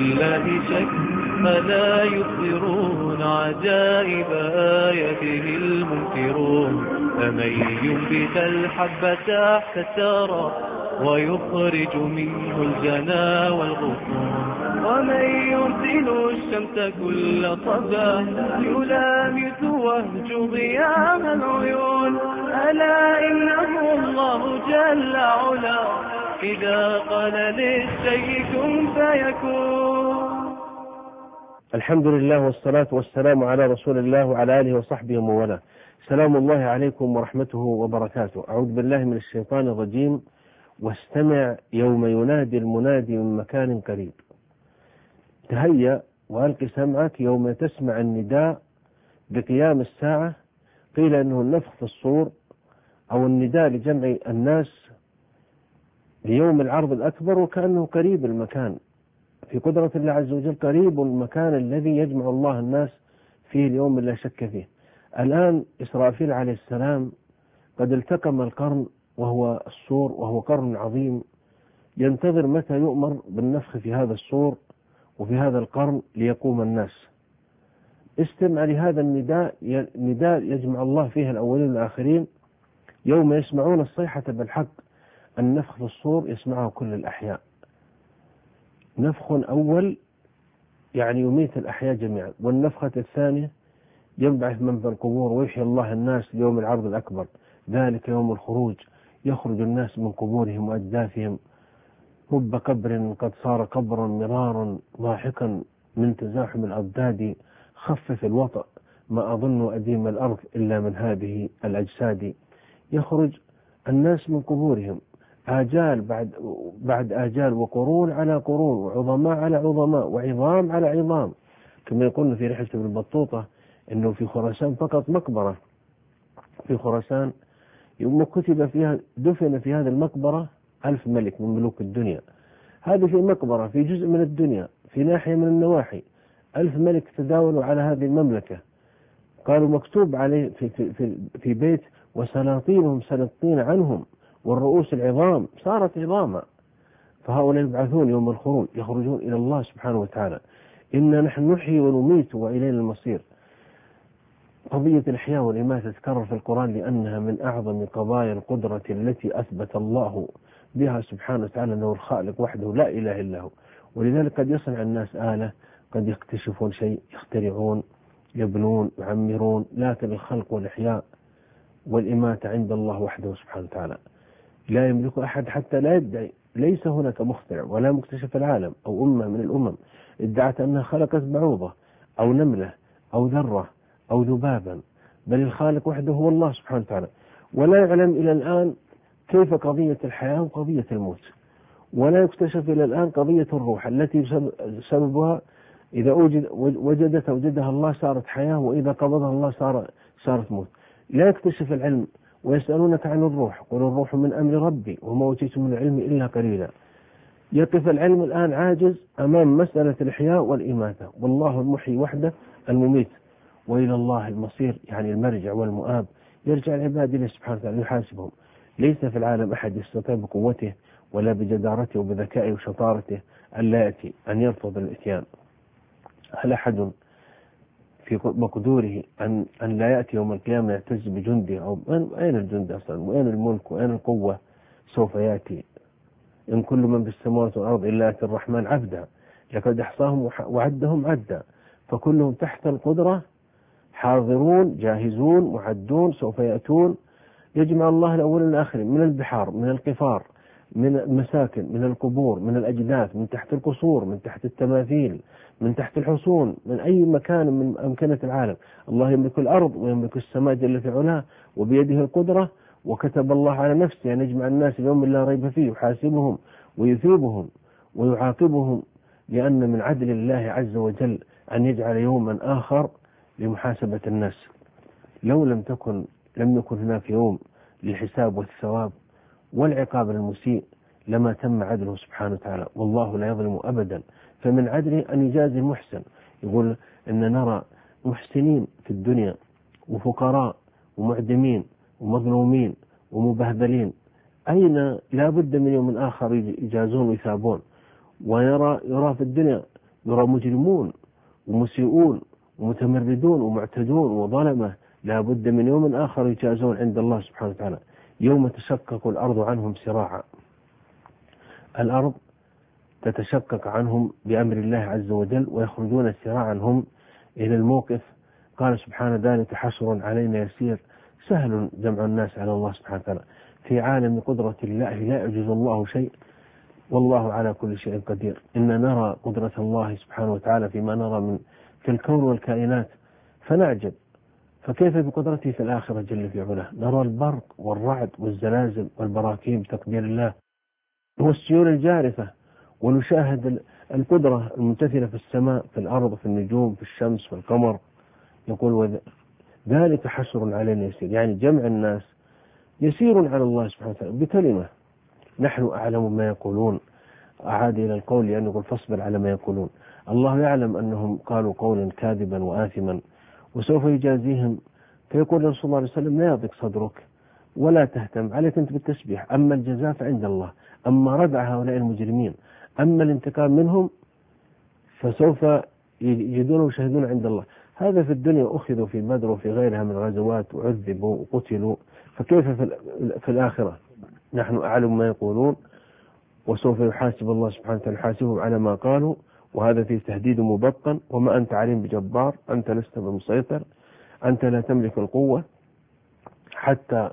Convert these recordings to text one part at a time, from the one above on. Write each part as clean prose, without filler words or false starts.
الله شك فلا يبصرون عجائب آياته المنكرون. فمن ينبت الحب تحت الثرى ويخرج منه الجنى والغصون، ومن يرسل الشمس كل صباح يلامس وهج ضياء العيون. ألا إنه الله جل علا إذا قال للشيء كن فيكون. الحمد لله والصلاة والسلام على رسول الله وعلى آله وصحبه ومن والاه. سلام الله عليكم ورحمته وبركاته. أعوذ بالله من الشيطان الرجيم. واستمع يوم ينادي المنادي من مكان قريب. تهيأ وألق سمعك يوم تسمع النداء بقيام الساعة. قيل أنه النفخ في الصور أو النداء لجمع الناس ليوم العرض الأكبر، وكأنه قريب المكان في قدرة الله عز وجل، قريب المكان الذي يجمع الله الناس فيه اليوم لا شك فيه. الآن إسرافيل عليه السلام قد التقم القرن وهو الصور، وهو قرن عظيم ينتظر متى يؤمر بالنفخ في هذا الصور وفي هذا القرن ليقوم الناس. استمع لهذا النداء، نداء يجمع الله فيه الأولين والآخرين يوم يسمعون الصيحة بالحق. النفخ في الصور يسمعه كل الأحياء. نفخ أول يعني يميت الأحياء جميعا، والنفخة الثانية ينبعث من في القبور ويحيي الله الناس ليوم العرض الأكبر، ذلك يوم الخروج. يخرج الناس من قبورهم وأجداثهم، رب قبر قد صار قبرا مرارا ضاحكا من تزاحم الأضداد، خفف الوطأ ما أظن أديم الأرض إلا من هذه الأجساد. يخرج الناس من قبورهم آجال بعد آجال، وقرون على قرون، وعظماء على عظماء، وعظام على عظام، كما يقولون في رحلة ابن بطوطة أنه في خراسان فقط مقبرة في خراسان يوم كتب فيها دفن في هذه المقبرة 1000 ملك من ملوك الدنيا. هذه في مقبرة في جزء من الدنيا في ناحية من النواحي، 1000 ملك تداولوا على هذه المملكة. قالوا مكتوب عليه في بيت وسلاطينهم سلاطين عنهم والرؤوس العظام صارت عظاما. فهؤلاء يبعثون يوم الخروج، يخرجون إلى الله سبحانه وتعالى. إنا نحن نحيي ونميت وإلينا المصير. قضية الإحياء والإماتة تتكرر في القرآن لأنها من أعظم قضايا القدرة التي أثبت الله بها سبحانه وتعالى أنه الخالق وحده لا إله إلا هو. ولذلك قد يصنع الناس آلة، قد يكتشفون شيء، يخترعون، يبنون، يعمرون، لكن الخلق والإحياء والإماتة عند الله وحده سبحانه وتعالى. لا يملك أحد حتى لا يدعي. ليس هناك مخترع ولا مكتشف العالم أو أمة من الأمم ادعت أنها خلقت بعوضة أو نملة أو ذرة أو ذبابا، بل الخالق وحده هو الله سبحانه وتعالى. ولا يعلم إلى الآن كيف قضية الحياة وقضية الموت، ولا يكتشف إلى الآن قضية الروح التي سببها إذا وجدها الله صارت حياة، وإذا قبضها الله صارت موت. لا يكتشف العلم. ويسألونك عن الروح قل الروح من أمر ربي وما أوتيتم من العلم إلا قليلا. يقف العلم الآن عاجز أمام مسألة الإحياء والإماتة، والله المحيي وحده المميت، وإلى الله المصير يعني المرجع والمؤاب. يرجع العباد إليه سبحانه وتعالى يحاسبهم. ليس في العالم أحد يستطيع بقوته ولا بجدارته وبذكائه وشطارته أن لا يأتي، أن يرفض الإتيان. هل أحد في مقدوره أن لا يأتي يوم القيامة يعتز بجنده؟ أو أين الجند أصلا؟ وأين الملك؟ وأين القوة؟ سوف يأتي. إن كل من في السماوات والأرض إلا آتي الرحمن عبدا لقد أحصاهم وعدهم عدا. فكلهم تحت القدرة حاضرون جاهزون معدون سوف يأتون. يجمع الله الأول والآخرين من البحار، من القفار، من المساكن، من القبور، من الأجداث، من تحت القصور، من تحت التماثيل، من تحت الحصون، من أي مكان من أمكنة العالم. الله يملك الأرض ويملك السماء جل في علاه وبيده القدرة. وكتب الله على نفسه أن يجمع الناس يوم لا ريب فيه، يحاسبهم ويثيبهم ويعاقبهم، لأن من عدل الله عز وجل أن يجعل يوما آخر لمحاسبة الناس. لو لم يكن هناك يوم للحساب والثواب والعقاب للمسيء لما تم عدله سبحانه وتعالى، والله لا يظلم أبدا. فمن عدله أن يجازي المحسن. يقول إن نرى محسنين في الدنيا وفقراء ومعدمين ومظلومين ومبهذلين، أين لا بد من يوم آخر يجازون ويثابون. ويرى في الدنيا يرى مجرمون ومسيئون ومتمردون ومعتدون وظلمة لا بد من يوم آخر يجازون عند الله سبحانه وتعالى، يوم تشقق الأرض عنهم سراعا. الأرض تتشقق عنهم بأمر الله عز وجل ويخرجون سراعا هم إلى الموقف. قال سبحانه ذلك حشر علينا يسير، سهل جمع الناس على الله سبحانه وتعالى. في عالم قدرة الله لا يعجز الله شيء، والله على كل شيء قدير. إن نرى قدرة الله سبحانه وتعالى فيما نرى في الكون والكائنات فنعجب، فكيف بقدرته في الآخرة جل في علاه؟ نرى البرق والرعد والزلازل والبراكين بتقدير الله والسيول الجارفة، ونشاهد القدرة الممتثلة في السماء، في الأرض، في النجوم، في الشمس، في القمر. يقول ذلك حشر علينا يسير، يعني جمع الناس يسير على الله سبحانه وتعالى بكلمة. نحن أعلم ما يقولون، أعاد إلى القول لأنه يقول فاصبر على ما يقولون. الله يعلم أنهم قالوا قولا كاذبا وآثما وسوف يجازيهم. فيقول رسول الله عليه وسلم لا يضيق صدرك ولا تهتم، عليك أنت بالتسبيح، أما الجزاء فعند الله، أما ردع هؤلاء المجرمين، أما الانتقام منهم فسوف يجدون ويشهدون عند الله. هذا في الدنيا أخذوا في بدر وفي غيرها من الغزوات وعذبوا وقتلوا، فكيف في الآخرة؟ نحن أعلم ما يقولون وسوف يحاسب الله سبحانه وتعالى يحاسبهم على ما قالوا، وهذا فيه تهديد مبطن. وما أنت عليم بجبار، أنت لست بمسيطر، أنت لا تملك القوة حتى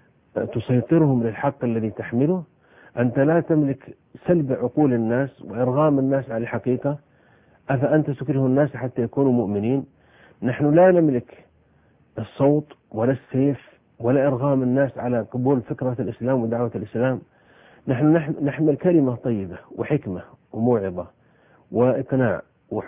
تسيطرهم للحق الذي تحمله، أنت لا تملك سلب عقول الناس وإرغام الناس على الحقيقة، أفأنت تكره الناس حتى يكونوا مؤمنين؟ نحن لا نملك الصوت ولا السيف ولا إرغام الناس على قبول فكرة الإسلام ودعوة الإسلام. نحن نحمل كلمة طيبة وحكمة وموعظة وإقناع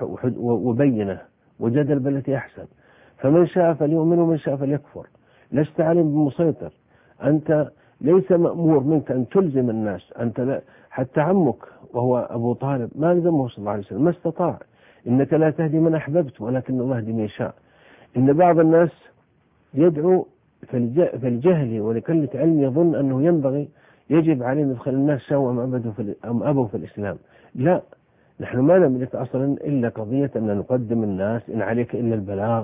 وبينة وجدل بالتي أحسن، فمن شاء فليؤمن ومن شاء فليكفر. لست عليهم بمسيطر، أنت ليس مأمور منك أن تلزم الناس. أنت حتى عمك وهو أبو طالب ما لزمه صلى الله عليه وسلم، ما استطاع. إنك لا تهدي من أحببت ولكن الله يهدي من يشاء. إن بعض الناس يدعو فالجهل ولقلة علم يظن أنه يجب عليه يدخل الناس شاءوا أم أبوا في الإسلام. لا، نحن ما نملك أصلا إلا قضية أن نقدم الناس إن عليك إلا البلاغ،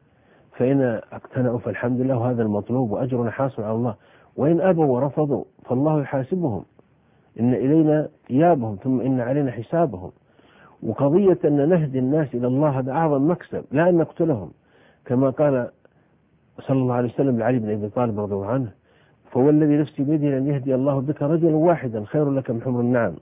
فإن اقتنعوا فالحمد لله وهذا المطلوب وأجرنا حاصل على الله، وإن أبوا ورفضوا فالله يحاسبهم، إن إلينا إيابهم ثم إن علينا حسابهم. وقضية أن نهدي الناس إلى الله هذا أعظم مكسب، لا أن نقتلهم، كما قال صلى الله عليه وسلم لعلي بن أبي طالب رضي الله عنه: فوالذي نفسي بيده أن يهدي الله بك رجلا واحدا خير لك من حمر النعم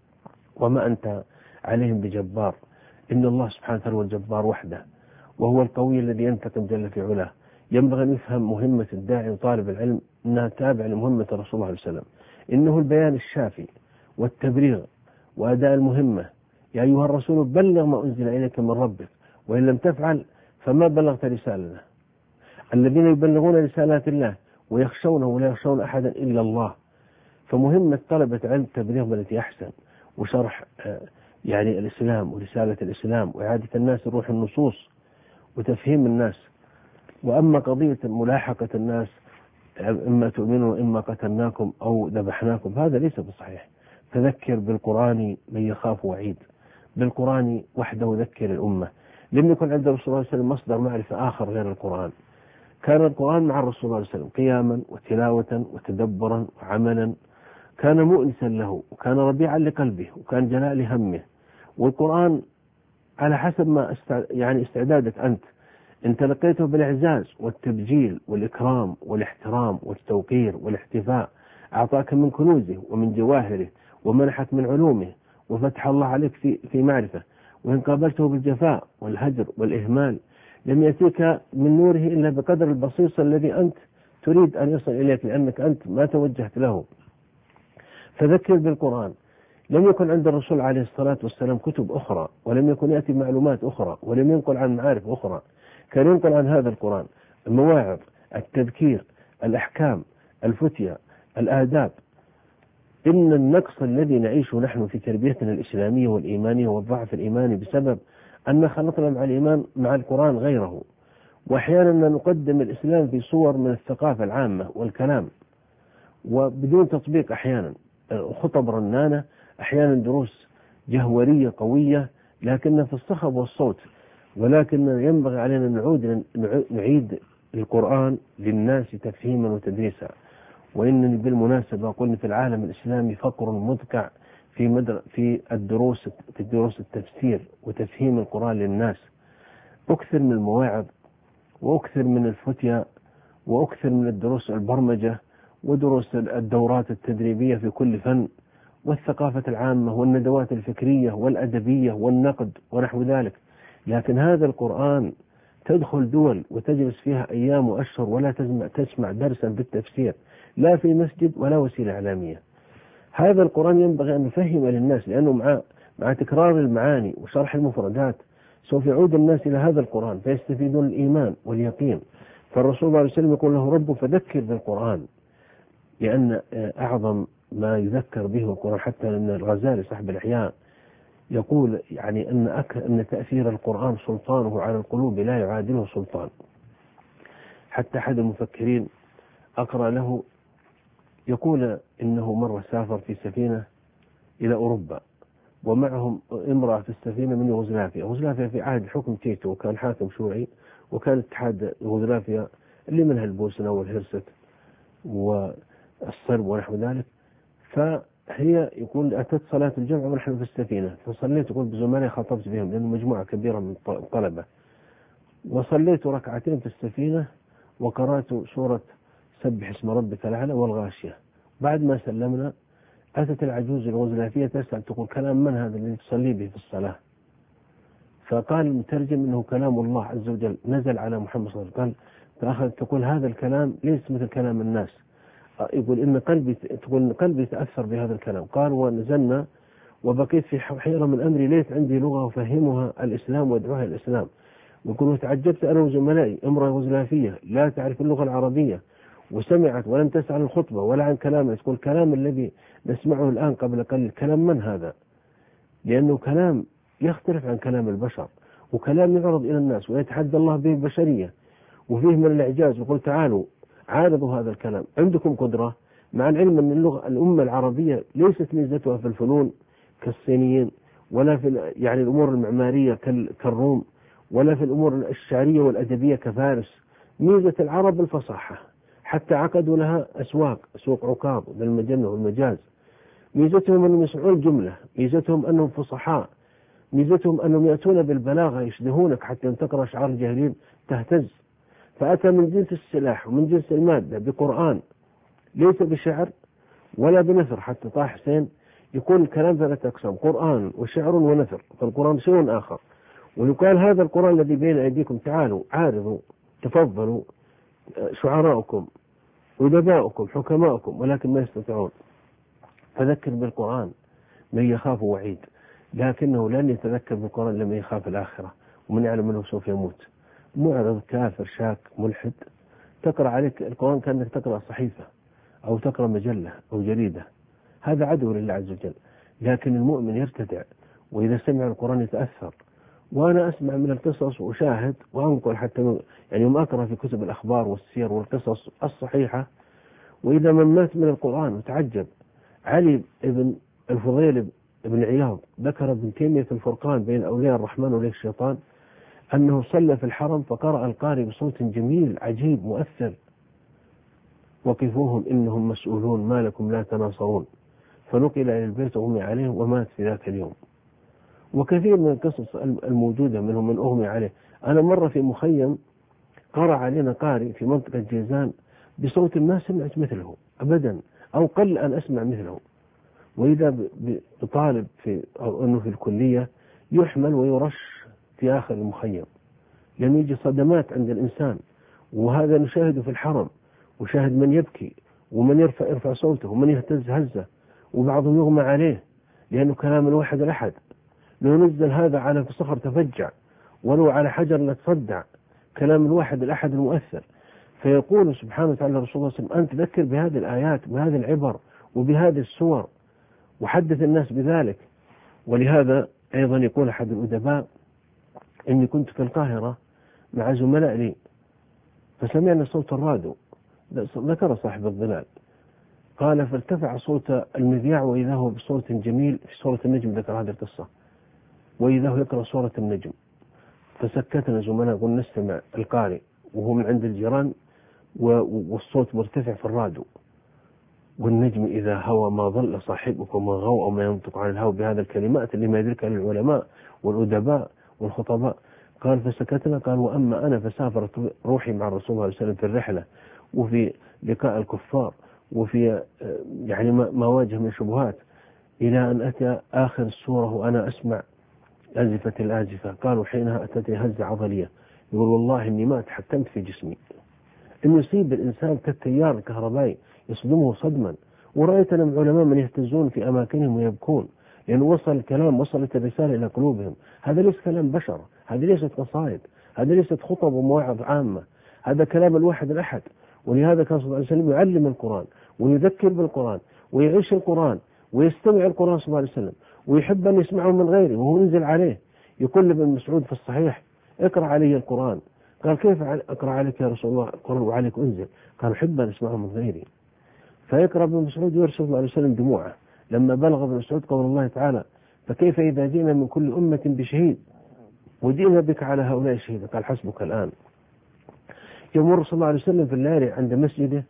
وما أنت عليهم بجبار. إن الله سبحانه وتعالى هو الجبار وحده، وهو القوي الذي ينتقم جل في علاه. ينبغي أن يفهم مهمة الداعي وطالب العلم أنها تابعة لمهمة رسول الله عليه وسلم، إنه البيان الشافي والتبليغ وأداء المهمة. يا أيها الرسول بلغ ما أنزل إليك من ربك وإن لم تفعل فما بلغت رسالته. الذين يبلغون رسالات الله ويخشونه ولا يخشون أحدا إلا الله. فمهمة طلبة علم تبليغ بالتي أحسن وشرح يعني الإسلام ورسالة الإسلام وإعادة الناس روح النصوص وتفهيم الناس. وأما قضية ملاحقة الناس إما تؤمنوا وإما قتلناكم أو ذبحناكم هذا ليس بصحيح. فذكر بالقرآن من يخاف وعيد، بالقرآن وحده ذكر الأمة. لم يكن عند الرسول صلى الله عليه وسلم مصدر معرفة آخر غير القرآن. كان القرآن مع الرسول صلى الله عليه وسلم قياما وتلاوة وتدبرا وعملا، كان مؤنسا له وكان ربيعا لقلبه وكان جلاء لهمه. والقرآن على حسب ما استعدادك أنت لقيته بالإعزاز والتبجيل والإكرام والاحترام والتوقير والاحتفاء. أعطاك من كنوزه ومن جواهره ومنحك من علومه وفتح الله عليك في معرفة. وإن قابلته بالجفاء والهجر والإهمال لم يأتيك من نوره إلا بقدر البصيص الذي أنت تريد أن يصل إليك، لأنك أنت ما توجهت له. فذكر بالقرآن. لم يكن عند الرسول عليه الصلاة والسلام كتب أخرى، ولم يكن يأتي معلومات أخرى، ولم ينقل عن معارف أخرى. كان ينقل عن هذا القرآن المواعظ، التذكير، الأحكام، الفتية، الآداب. إن النقص الذي نعيشه نحن في تربيتنا الإسلامية والإيمانية والضعف الإيماني بسبب أن خلطنا مع الإيمان مع القرآن غيره، وأحيانا نقدم الإسلام في صور من الثقافة العامة والكلام وبدون تطبيق، أحيانا خطب رنانة، أحيانا دروس جهورية قوية لكن في الصخب والصوت. ولكن ينبغي علينا أن نعيد القرآن للناس تفهيما وتدريسا. وإنني بالمناسبة أقول في العالم الإسلامي فقر مدقع في دروس التفسير وتفهيم القرآن للناس. أكثر من المواعظ، وأكثر من الفتيا، وأكثر من الدروس البرمجة، ودروس الدورات التدريبية في كل فن، والثقافة العامة، والندوات الفكرية والأدبية والنقد ونحو ذلك. لكن هذا القرآن تدخل دول وتجلس فيها أيام وأشهر ولا تسمع درسا بالتفسير، لا في مسجد ولا وسيلة إعلامية. هذا القرآن ينبغي أن نفهم للناس، لأنه مع تكرار المعاني وشرح المفردات سوف يعود الناس إلى هذا القرآن فيستفيدون الإيمان واليقين. فالرسول صلى الله عليه وسلم يقول له ربه فذكر بالقرآن، لأن أعظم ما يذكر به القرآن. حتى أن الغزالي صاحب الإحياء يقول يعني أن تأثير القرآن سلطانه على القلوب لا يعادله سلطان. حتى أحد المفكرين أقرأ له يقول إنه مرة سافر في سفينة إلى أوروبا، ومعهم امرأة في السفينة من يوغوسلافيا في عهد حكم تيتو، وكان حاكم شيوعي، وكان اتحاد يوغوسلافيا اللي منها البوسنة والهرسك والصرب ونحو ذلك. فهي يقول أتت صلاة الجمعة ونحن في السفينة، فصليت يقول بزملائي خطبت بهم لأنه مجموعة كبيرة من الطلبة، وصليت ركعتين في السفينة وقرأت سورة سبح اسم ربك الأعلى والغاشية. بعد ما سلمنا أتت العجوز اليوغوسلافية تسأل تقول كلام من هذا الذي تصلي به في الصلاة؟ فقال المترجم إنه كلام الله عز وجل نزل على محمد صلى الله عليه وسلم. فأخذت تقول هذا الكلام ليس مثل كلام الناس، يقول إن قلبي تأثر بهذا الكلام. قال ونزلنا وبقيت في حيرة من أمري، ليت عندي لغة أفهمها الإسلام وأدعوها الإسلام. ويقول وتعجبت أنا وزملائي، امرأة يوغوسلافية لا تعرف اللغة العربية وسمعت ولم تسأل الخطبة ولا عن كلامه، تقول الكلام الذي نسمعه الآن قبل قليل كلام من هذا؟ لأنه كلام يختلف عن كلام البشر، وكلام يعرض إلى الناس ويتحدى الله به البشرية، وفيه من الإعجاز. يقول تعالوا عارضوا هذا الكلام، عندكم قدرة، مع العلم أن الأمة العربية ليست ميزتها في الفنون كالصينيين، ولا في يعني الأمور المعمارية كالروم، ولا في الأمور الشعرية والأدبية كفارس. ميزة العرب الفصاحة، حتى عقدوا لها أسواق، سوق عكاظ للمجنة والمجاز. ميزتهم أنهم يسمعون الجملة، ميزتهم أنهم فصحاء، ميزتهم أنهم يأتون بالبلاغة يشدهونك حتى أن تقرأ أشعار الجاهلين تهتز. فأتى من جنس السلاح ومن جنس المادة بقرآن ليس بشعر ولا بنثر. حتى طه حسين يكون الكلام ثلاثة أقسام، قرآن وشعر ونثر، فالقرآن شيء آخر. ويقال هذا القرآن الذي بين أيديكم تعالوا عارضوا تفضلوا شعراؤكم أدباؤكم حكماؤكم، ولكن ما يستطيعون. فذكر بالقرآن من يخاف وعيد، لكنه لن يتذكر بالقرآن لمن يخاف الآخرة ومن يعلم أنه سوف يموت. معرض كافر شاك ملحد تقرأ عليك القرآن كأنك تقرأ صحيفة أو تقرأ مجلة أو جريدة، هذا عدو لله عز وجل. لكن المؤمن يرتدع، وإذا سمع القرآن يتأثر. وأنا أسمع من القصص وأشاهد وأنقل، حتى يعني يوم أقرأ في كتب الأخبار والسير والقصص الصحيحة، وإذا من مات من القرآن وتعجب. علي بن الفضيل بن عياض ذكر ابن تيمية في الفرقان بين أولياء الرحمن وأولياء الشيطان أنه صلى في الحرم فقرأ القارئ بصوت جميل عجيب مؤثر: وقفوهم إنهم مسؤولون ما لكم لا تناصرون، فنقل إلى البيت وأغمي عليه ومات في ذاك اليوم. وكثير من القصص الموجودة منهم من أغمي عليه. أنا مرة في مخيم قرأ علينا قارئ في منطقة جيزان بصوت ما سمعت مثله أبدا، أو قل أن أسمع مثله. وإذا بطالب أو أنه في الكلية يحمل ويرش في آخر المخيم، لأنه يجي صدمات عند الإنسان. وهذا نشاهده في الحرم، وشاهد من يبكي ومن يرفع صوته ومن يهتز هزة، وبعضهم يغمى عليه لأنه كلام الواحد الأحد. لو نزل هذا على صخر تفجع، ولو على حجر لتصدع، كلام الواحد الأحد المؤثر. فيقول سبحانه وتعالى رسول الله صلى الله عليه وسلم: أنت تذكر بهذه الآيات وبهذه العبر وبهذه السور وحدث الناس بذلك. ولهذا أيضا يقول أحد الأدباء: إني كنت في القاهرة مع زملاء لي فسمعنا صوت الراديو، ذكر صاحب الظلال، قال فارتفع صوت المذياع وإذا هو بصوت جميل في سورة النجم. ذكر هذه القصة. وإذا هو يقرأ سورة النجم، فسكتنا زملاء قلنا نستمع القارئ وهو من عند الجيران والصوت مرتفع في الراديو، والنجم إذا هوى ما ضل صاحبك وما غوى وما ينطق عن الهوى بهذا الكلمات اللي ما يدركها العلماء والأدباء والخطباء. قال فسكتنا. قال وأما أنا فسافرت روحي مع الرسول صلى الله عليه وسلم في الرحلة وفي لقاء الكفار وفي يعني ما واجه من شبهات، إلى أن أتى آخر السورة وأنا أسمع أزفة الآزفة. قالوا حينها أتت هزة عضلية، يقول والله إني ما تحكمت في جسمي، إن يصيب الإنسان كالتيار الكهربائي يصدمه صدما. ورأيتنا من علماء من يهتزون في أماكنهم ويبكون لأنه وصل الكلام، وصلت الرسالة إلى قلوبهم. هذا ليس كلام بشر، هذه ليست قصائد، هذه ليست خطب ومواعظ عامة، هذا كلام الواحد الأحد. ولهذا كان صلى الله عليه وسلم يعلم القرآن ويذكر بالقرآن ويعيش القرآن ويستمع القرآن صلى الله عليه وسلم ويحب أن يسمعه من غيره وهو ينزل عليه. يقول لابن مسعود في الصحيح اقرأ علي القرآن. قال كيف أقرأ عليك يا رسول الله القرآن وعليك أنزل؟ قال أحب أن أسمعه من غيري. فيقرأ ابن مسعود ويرسل صلى الله عليه وسلم دموعه لما بلغ ابن مسعود قول الله تعالى فكيف إذا جئنا من كل أمة بشهيد وجئنا بك على هؤلاء شهيدا. قال حسبك الآن. يمر صلى الله عليه وسلم في الليالي عند مسجده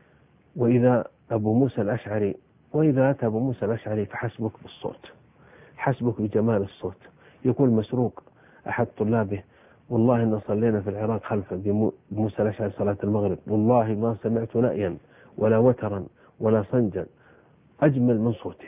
وإذا أبو موسى الأشعري، وإذا أتى أبو موسى الأشعري فحسبك بالصوت، حسبك بجمال الصوت. يقول مسروق أحد طلابه والله إن صلينا في العراق خلف موسى الأشعري صلاة المغرب، والله ما سمعت نأيا ولا وترا ولا صنجا أجمل من صوته.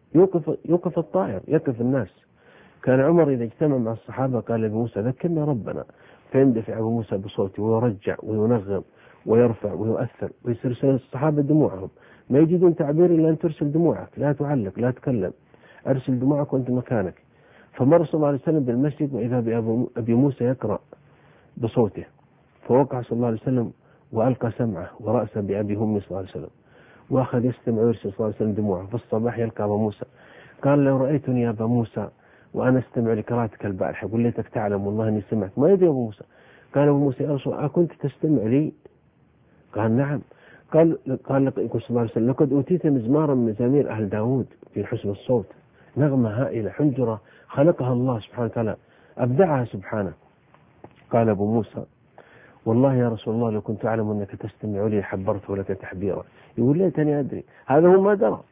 يوقف الطائر، يقف الناس. كان عمر إذا اجتمع مع الصحابة قال لأبو موسى ذكرنا ربنا، فيندفع أبو موسى بصوته ويرجع وينغم ويرفع ويؤثر ويسرسل الصحابة دموعهم. ما يجدون تعبير إلا أن ترسل دموعك، لا تعلق لا تكلم، أرسل دموعك وأنت مكانك. فمر صلى الله عليه وسلم بالمسجد وإذا بأبي موسى يقرأ بصوته، فوقع صلى الله عليه وسلم وألقى سمعه ورأسه بأبي همي صلى الله عليه وسلم وأخذ يستمع ويرسل صلى الله عليه وسلم دموعه. في الصباح يلقى أبا موسى قال لو رأيتني يا أبا موسى وأنا أستمع لقراءتك البارحة قل ليتك تعلم والله إني سمعت. ما يدري أبو موسى. قال أبو موسى يا رسول الله أكنت تستمع لي؟ قال نعم. قال يقول صلى الله عليه وسلم لقد أوتيت مزمارا من مزامير أهل داود في حسن الصوت، نغمة هائلة حنجرة خلقها الله سبحانه وتعالى أبدعها سبحانه. قال أبو موسى والله يا رسول الله لو كنت أعلم أنك تستمع لي حبرته لك تحبيرا. يقول ليتني أدري. هذا هو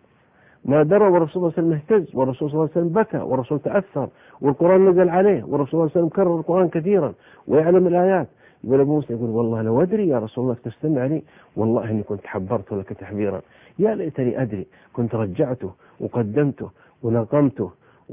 ما درى والرسول صلى الله عليه وسلم اهتز، والرسول صلى الله عليه وسلم بكى، والرسول تأثر، والقرآن نزل عليه، والرسول صلى الله عليه وسلم كرر القرآن كثيرا ويعلم الآيات. يقول أبو موسى يقول والله لو أدري يا رسول الله تستمع لي والله إني كنت حبرته لك تحبيرا. يا ليتني أدري كنت رجعته وقدمته ونقمته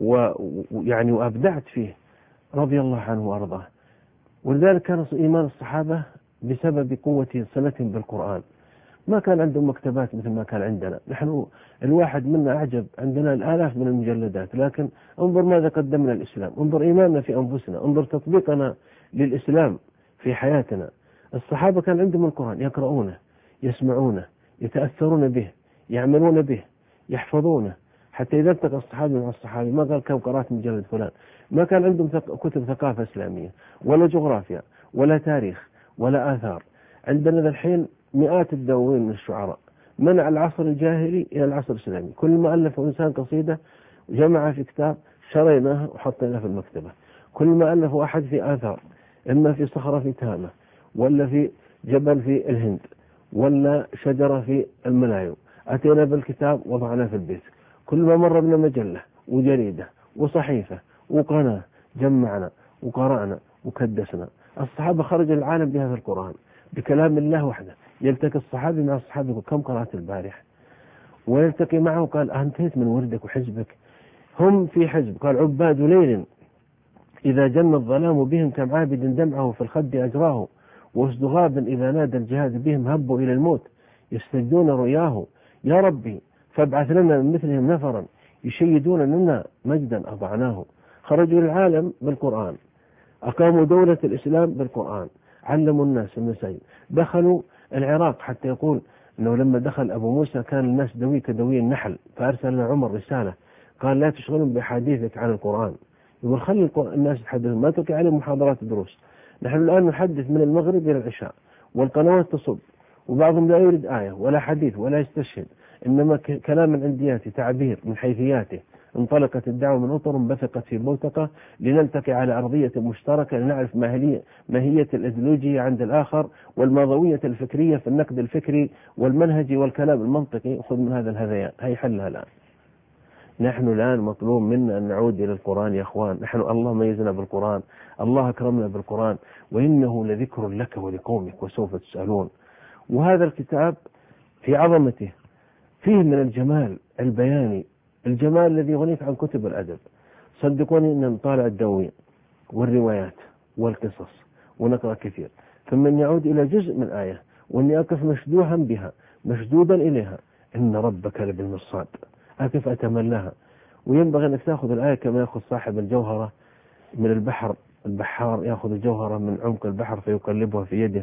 ويعني وأبدعت فيه رضي الله عنه وأرضاه. ولذلك كان إيمان الصحابة بسبب قوة صلتهم بالقرآن. ما كان عندهم مكتبات مثل ما كان عندنا. نحن الواحد منا أعجب، عندنا الآلاف من المجلدات، لكن انظر ماذا قدمنا الإسلام، انظر إيماننا في أنفسنا، انظر تطبيقنا للإسلام في حياتنا. الصحابة كان عندهم القرآن يقرؤونه يسمعونه يتأثرون به يعملون به يحفظونه. حتى إذا التقى الصحابي مع الصحابي ما قال كم قرأت مجلد فلان. ما كان عندهم كتب ثقافة إسلامية ولا جغرافيا ولا تاريخ ولا آثار. عندنا الحين مئات الدواوين من الشعراء من العصر الجاهلي إلى العصر الإسلامي. كل ما ألف إنسان قصيدة جمعها في كتاب شريناها وحطيناها في المكتبة. كل ما ألف أحد في آثار، إما في صخرة في تهامة ولا في جبل في الهند ولا شجرة في الملايو، أتينا بالكتاب وضعناه في البيت. كل ما مر بنا مجلة وجريدة وصحيفة وقناة جمعنا وقرأنا وكدسنا. الصحابة خرج العالم بهذا القرآن بكلام الله وحده. يلتقي الصحابي مع الصحابي يقول كم قرأت البارح، ويلتقي معه قال أنتهيت من وردك وحزبك. هم في حزب قال عباد ليل إذا جن الظلام بهم كم عابد دمعه في الخد أجراه، وأسد غاب إذا نادى الجهاد بهم هبوا إلى الموت يستجدون رؤياه. يا ربي فابعث لنا من مثلهم نفرا يشيدون لنا مجدا أضعناه. خرجوا للعالم بالقرآن، أقاموا دولة الإسلام بالقرآن، علموا الناس المساجد، دخلوا العراق. حتى يقول أنه لما دخل أبو موسى كان الناس دوي كدوي النحل، فأرسل لنا عمر رسالة قال لا تشغلون بحديثك عن القرآن. يقول خلي الناس يتحدثون، ما تلقي عليهم محاضرات دروس. نحن الآن نحدث من المغرب إلى العشاء والقنوات تصب، وبعضهم لا يريد آية ولا حديث ولا يستشهد، إنما كلام من عندياته تعبير من حيثياته انطلقت الدعوة من أطر بثقت في بوتقة لنلتقي على أرضية مشتركة لنعرف ماهية الإيديولوجية عند الآخر والماضوية الفكرية في النقد الفكري والمنهجي والكلام المنطقي. خذ من هذا الهذيان، هي حلها الآن. نحن الآن مطلوب منا أن نعود إلى القرآن يا أخوان. نحن الله ميزنا بالقرآن، الله أكرمنا بالقرآن، وإنه لذكر لك ولقومك وسوف تسألون. وهذا الكتاب في عظمته فيه من الجمال البياني، الجمال الذي يغنيك عن كتب الأدب. صدقوني أن نطالع الدواوين والروايات والقصص ونقرأ كثير، فمن يعود إلى جزء من آية وأني أقف مشدوها بها مشدودا إليها، إن ربك لبالمرصاد، أقف أتملاها. وينبغي أنك تأخذ الآية كما يأخذ صاحب الجوهرة من البحر، البحار يأخذ الجوهرة من عمق البحر فيقلبها في يده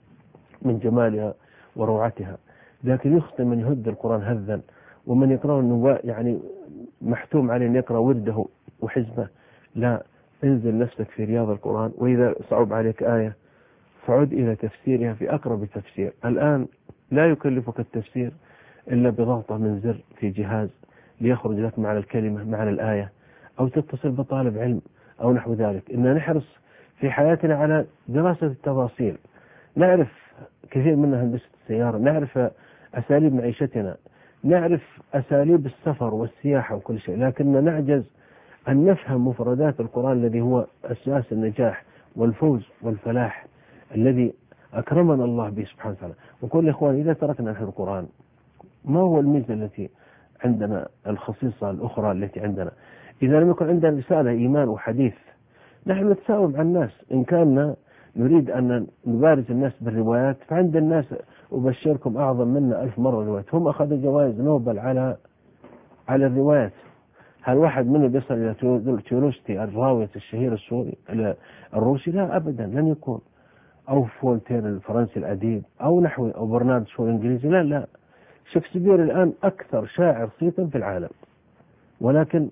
من جمالها وروعتها. لكن يخطئ من يهد القرآن هذا، ومن يقرأ أنه يعني محتوم عليه أن يقرأ ورده وحزبه. لا، انزل نفسك في رياض القرآن، وإذا صعب عليك آية فعد إلى تفسيرها في أقرب تفسير. الآن لا يكلفك التفسير إلا بضغطة من زر في جهاز ليخرج لك معنى الكلمة معنى الآية، أو تتصل بطالب علم أو نحو ذلك. إننا نحرص في حياتنا على دراسة التفاصيل، نعرف كثير منها هندسة السيارة، نعرف أساليب معيشتنا، نعرف أساليب السفر والسياحة وكل شيء، لكننا نعجز أن نفهم مفردات القرآن الذي هو أساس النجاح والفوز والفلاح الذي أكرمنا الله به سبحانه وتعالى. وكل إخوان إذا تركنا نحن القرآن، ما هو الميزة التي عندنا الخصيصة الأخرى التي عندنا؟ إذا لم يكن عندنا رسالة إيمان وحديث، نحن نتساوم مع الناس. إن كان نريد أن نبارز الناس بالروايات، فعند الناس أبشركم أعظم منا 1000 مرة روايات، هم أخذوا جوائز نوبل على الروايات. هل واحد منهم بيصل إلى تولستوي الراوية الشهير السوري الروسي؟ لا أبدا، لن يكون. أو فولتير الفرنسي الأديب، أو نحوي، أو برنارد شو الإنجليزي. لا، شكسبير الآن أكثر شاعر صيتا في العالم، ولكن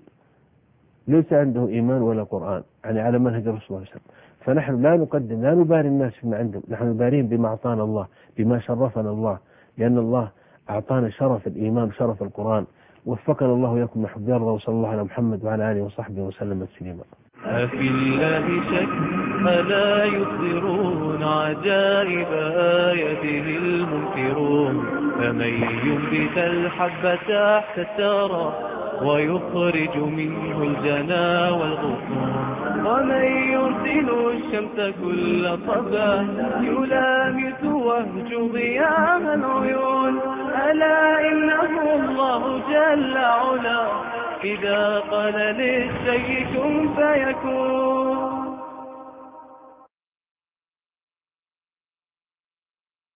ليس عنده إيمان ولا قرآن، يعني على منهج الرسول صلى الله عليه وسلم. فنحن لا نباري الناس فيما عندهم، نحن نباريهم بما أعطانا الله، بما شرفنا الله، لأن الله أعطانا شرف الإيمان شرف القرآن. وفقنا الله وياكم نحب يرضى، وصلى الله على محمد وعلى آله وصحبه وسلم تسليما. أفي الله شك ألا يبصرون عجائب آياته المنكرون، فمن ينبت الحب تحت الثرى ويخرج منه الجنا والغصون، ومن يرسل الشمس كل صباح يلامس وهج ضياء العيون، ألا إنه الله جل علا إذا قال للشيء كن فيكون.